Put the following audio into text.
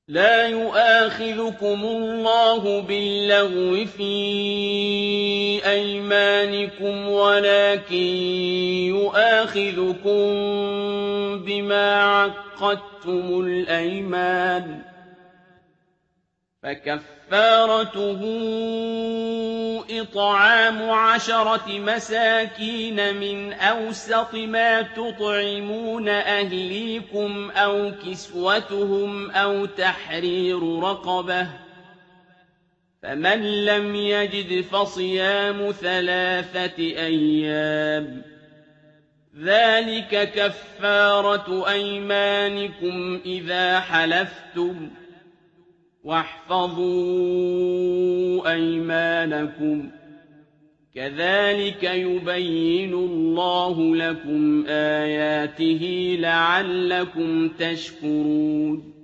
لا يؤاخذكم الله باللغو في أيمانكم ولكن يؤاخذكم بما عقدتم الأيمان فكفارته إطعام 10 مساكين من أوسط ما تطعمون أهليكم أو كسوتهم أو تحرير رقبة فمن لم يجد فصيام 3 أيام ذلك كفارة أيمانكم إذا حلفتم واحفظوا أيمانكم كذلك يبين الله لكم آياته لعلكم تشكرون